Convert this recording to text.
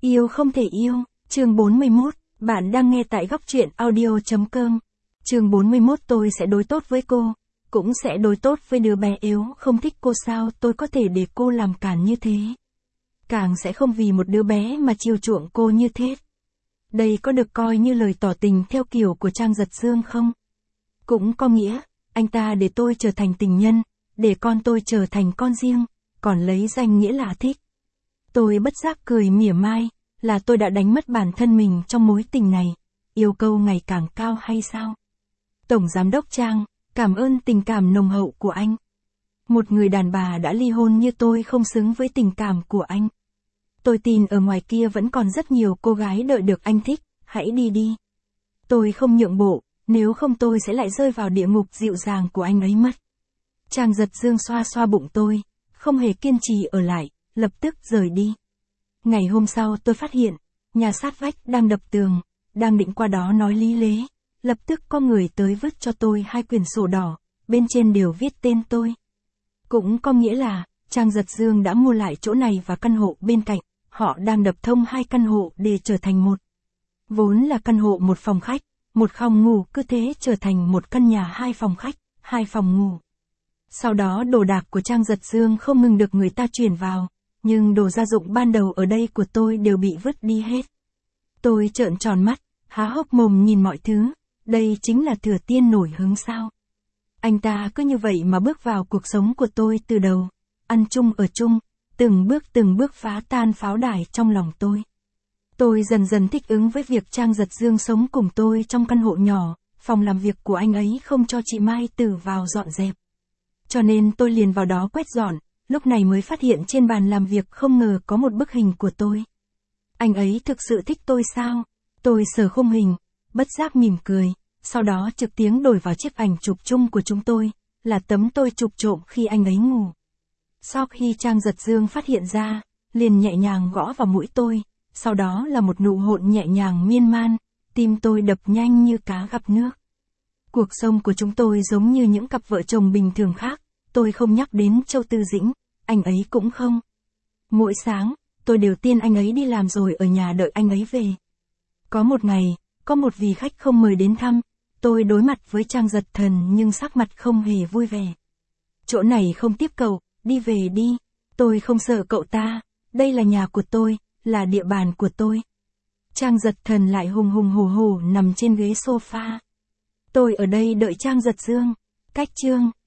Yêu không thể yêu, chương 41, bạn đang nghe tại góc truyện audio.com. Chương 41 tôi sẽ đối tốt với cô, cũng sẽ đối tốt với đứa bé yếu không thích cô sao tôi có thể để cô làm cản như thế. Càng sẽ không vì một đứa bé mà chiều chuộng cô như thế. Đây có được coi như lời tỏ tình theo kiểu của Trang Giật Dương không? Cũng có nghĩa, anh ta để tôi trở thành tình nhân, để con tôi trở thành con riêng, còn lấy danh nghĩa là thích. Tôi bất giác cười mỉa mai, là tôi đã đánh mất bản thân mình trong mối tình này, yêu cầu ngày càng cao hay sao? Tổng Giám đốc Trang, cảm ơn tình cảm nồng hậu của anh. Một người đàn bà đã ly hôn như tôi không xứng với tình cảm của anh. Tôi tin ở ngoài kia vẫn còn rất nhiều cô gái đợi được anh thích, hãy đi đi. Tôi không nhượng bộ, nếu không tôi sẽ lại rơi vào địa ngục dịu dàng của anh ấy mất. Trang Giật Dương xoa xoa bụng tôi, không hề kiên trì ở lại, lập tức rời đi. Ngày hôm sau tôi phát hiện, nhà sát vách đang đập tường, đang định qua đó nói lý lế, lập tức có người tới vứt cho tôi 2 quyển sổ đỏ, bên trên đều viết tên tôi. Cũng có nghĩa là, Trang Giật Dương đã mua lại chỗ này và căn hộ bên cạnh, họ đang đập thông 2 căn hộ để trở thành một. Vốn là căn hộ 1 phòng khách, 1 phòng ngủ cứ thế trở thành một căn nhà 2 phòng khách, 2 phòng ngủ. Sau đó đồ đạc của Trang Giật Dương không ngừng được người ta chuyển vào, nhưng đồ gia dụng ban đầu ở đây của tôi đều bị vứt đi hết. Tôi trợn tròn mắt, há hốc mồm nhìn mọi thứ, đây chính là Thừa Tiên nổi hứng sao. Anh ta cứ như vậy mà bước vào cuộc sống của tôi từ đầu, ăn chung ở chung, từng bước phá tan pháo đài trong lòng tôi. Tôi dần dần thích ứng với việc Trang Giật Dương sống cùng tôi trong căn hộ nhỏ, phòng làm việc của anh ấy không cho chị Mai Tử vào dọn dẹp. Cho nên tôi liền vào đó quét dọn, lúc này mới phát hiện trên bàn làm việc không ngờ có một bức hình của tôi. Anh ấy thực sự thích tôi sao? Tôi sờ khung hình, bất giác mỉm cười, sau đó trực tiếng đổi vào chiếc ảnh chụp chung của chúng tôi, là tấm tôi chụp trộm khi anh ấy ngủ. Sau khi Trang Giật Dương phát hiện ra, liền nhẹ nhàng gõ vào mũi tôi, sau đó là một nụ hôn nhẹ nhàng miên man, tim tôi đập nhanh như cá gặp nước. Cuộc sống của chúng tôi giống như những cặp vợ chồng bình thường khác, tôi không nhắc đến Châu Tư Dĩnh, anh ấy cũng không. Mỗi sáng, tôi đều tiên anh ấy đi làm rồi ở nhà đợi anh ấy về. Có một ngày, có một vị khách không mời đến thăm, tôi đối mặt với Trang Giật Thần nhưng sắc mặt không hề vui vẻ. Chỗ này không tiếp cậu, đi về đi, tôi không sợ cậu ta, đây là nhà của tôi, là địa bàn của tôi. Trang Giật Thần lại hùng hùng hổ hổ nằm trên ghế sofa. Tôi ở đây đợi Trang Giật Dương. Cách chương